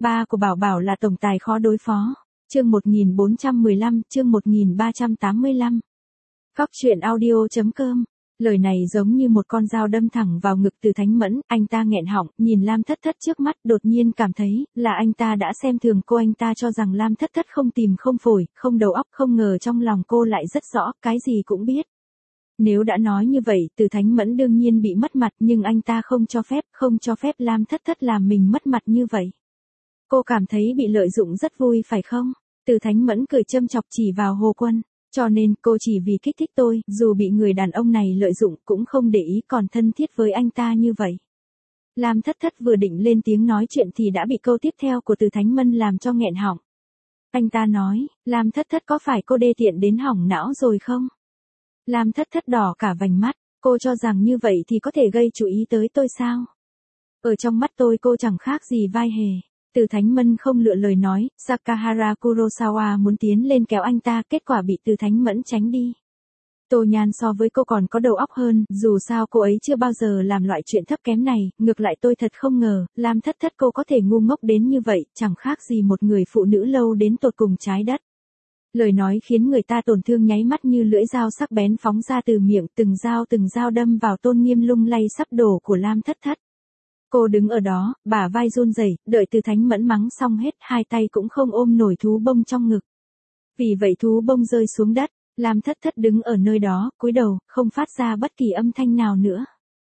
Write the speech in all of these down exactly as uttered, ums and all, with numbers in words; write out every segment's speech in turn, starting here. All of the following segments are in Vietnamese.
Ba của Bảo Bảo là tổng tài khó đối phó. Chương một nghìn bốn trăm mười lăm, chương một nghìn ba trăm tám mươi lăm. Góc truyện audio chấm com. Lời này giống như một con dao đâm thẳng vào ngực Từ Thánh Mẫn, anh ta nghẹn họng, nhìn Lam Thất Thất trước mắt, đột nhiên cảm thấy là anh ta đã xem thường cô, anh ta cho rằng Lam Thất Thất không tìm không phổi, không đầu óc, không ngờ trong lòng cô lại rất rõ, cái gì cũng biết. Nếu đã nói như vậy, Từ Thánh Mẫn đương nhiên bị mất mặt, nhưng anh ta không cho phép, không cho phép Lam Thất Thất làm mình mất mặt như vậy. Cô cảm thấy bị lợi dụng rất vui phải không? Từ Thánh Mẫn cười châm chọc chỉ vào Hồ Quân. Cho nên cô chỉ vì kích thích tôi, dù bị người đàn ông này lợi dụng cũng không để ý, còn thân thiết với anh ta như vậy. Lam Thất Thất vừa định lên tiếng nói chuyện thì đã bị câu tiếp theo của Từ Thánh Mẫn làm cho nghẹn họng. Anh ta nói, Lam Thất Thất có phải cô đê tiện đến hỏng não rồi không? Lam Thất Thất đỏ cả vành mắt, cô cho rằng như vậy thì có thể gây chú ý tới tôi sao? Ở trong mắt tôi cô chẳng khác gì vai hề. Từ Thánh Mẫn không lựa lời nói, Sakahara Kurosawa muốn tiến lên kéo anh ta, kết quả bị Từ Thánh Mẫn tránh đi. Tô Nhan so với cô còn có đầu óc hơn, dù sao cô ấy chưa bao giờ làm loại chuyện thấp kém này, ngược lại tôi thật không ngờ, Lam Thất Thất cô có thể ngu ngốc đến như vậy, chẳng khác gì một người phụ nữ lâu đến tột cùng trái đất. Lời nói khiến người ta tổn thương nháy mắt như lưỡi dao sắc bén phóng ra từ miệng, từng dao từng dao đâm vào tôn nghiêm lung lay sắp đổ của Lam Thất Thất. Cô đứng ở đó, bả vai run rẩy, đợi Từ Thánh Mẫn mắng xong hết, hai tay cũng không ôm nổi thú bông trong ngực. Vì vậy thú bông rơi xuống đất, Lam Thất Thất đứng ở nơi đó, cúi đầu, không phát ra bất kỳ âm thanh nào nữa.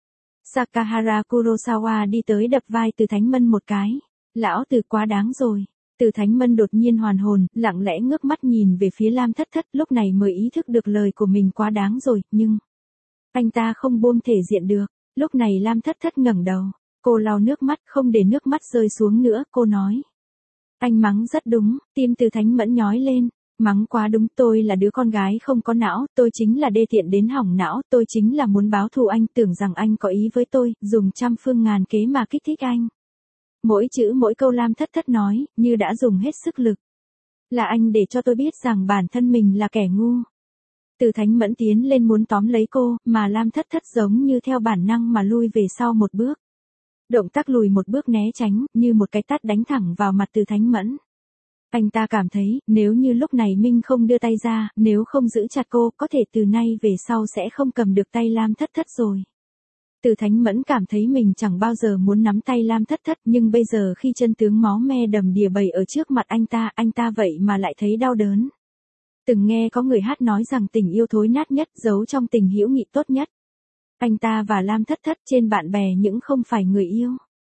Sakahara Kurosawa đi tới đập vai Từ Thánh Mẫn một cái. Lão Từ quá đáng rồi. Từ Thánh Mẫn đột nhiên hoàn hồn, lặng lẽ ngước mắt nhìn về phía Lam Thất Thất, lúc này mới ý thức được lời của mình quá đáng rồi, nhưng anh ta không buông thể diện được. Lúc này Lam Thất Thất ngẩng đầu. Cô lau nước mắt, không để nước mắt rơi xuống nữa, cô nói. Anh mắng rất đúng, tim Từ Thánh Mẫn nhói lên. Mắng quá đúng, tôi là đứa con gái không có não, tôi chính là đê tiện đến hỏng não, tôi chính là muốn báo thù anh, tưởng rằng anh có ý với tôi, dùng trăm phương ngàn kế mà kích thích anh. Mỗi chữ mỗi câu Lam Thất Thất nói, như đã dùng hết sức lực. Là anh để cho tôi biết rằng bản thân mình là kẻ ngu. Từ Thánh Mẫn tiến lên muốn tóm lấy cô, mà Lam Thất Thất giống như theo bản năng mà lui về sau một bước. Động tác lùi một bước né tránh, như một cái tát đánh thẳng vào mặt Từ Thánh Mẫn. Anh ta cảm thấy, nếu như lúc này Minh không đưa tay ra, nếu không giữ chặt cô, có thể từ nay về sau sẽ không cầm được tay Lam Thất Thất rồi. Từ Thánh Mẫn cảm thấy mình chẳng bao giờ muốn nắm tay Lam Thất Thất, nhưng bây giờ khi chân tướng máu me đầm đìa bầy ở trước mặt anh ta, anh ta vậy mà lại thấy đau đớn. Từng nghe có người hát nói rằng tình yêu thối nát nhất, giấu trong tình hữu nghị tốt nhất. Anh ta và Lam Thất Thất trên bạn bè những không phải người yêu.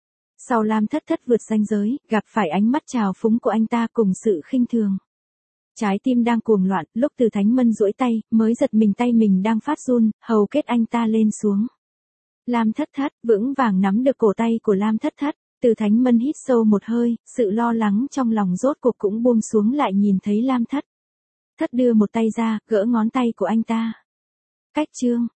Sau Lam Thất Thất vượt ranh giới, gặp phải ánh mắt trào phúng của anh ta cùng sự khinh thường. Trái tim đang cuồng loạn, lúc Từ Thánh Mẫn duỗi tay, mới giật mình tay mình đang phát run, hầu kết anh ta lên xuống. Lam Thất Thất vững vàng nắm được cổ tay của Lam Thất Thất, Từ Thánh Mẫn hít sâu một hơi, sự lo lắng trong lòng rốt cuộc cũng buông xuống, lại nhìn thấy Lam Thất Thất đưa một tay ra, gỡ ngón tay của anh ta. Cách chương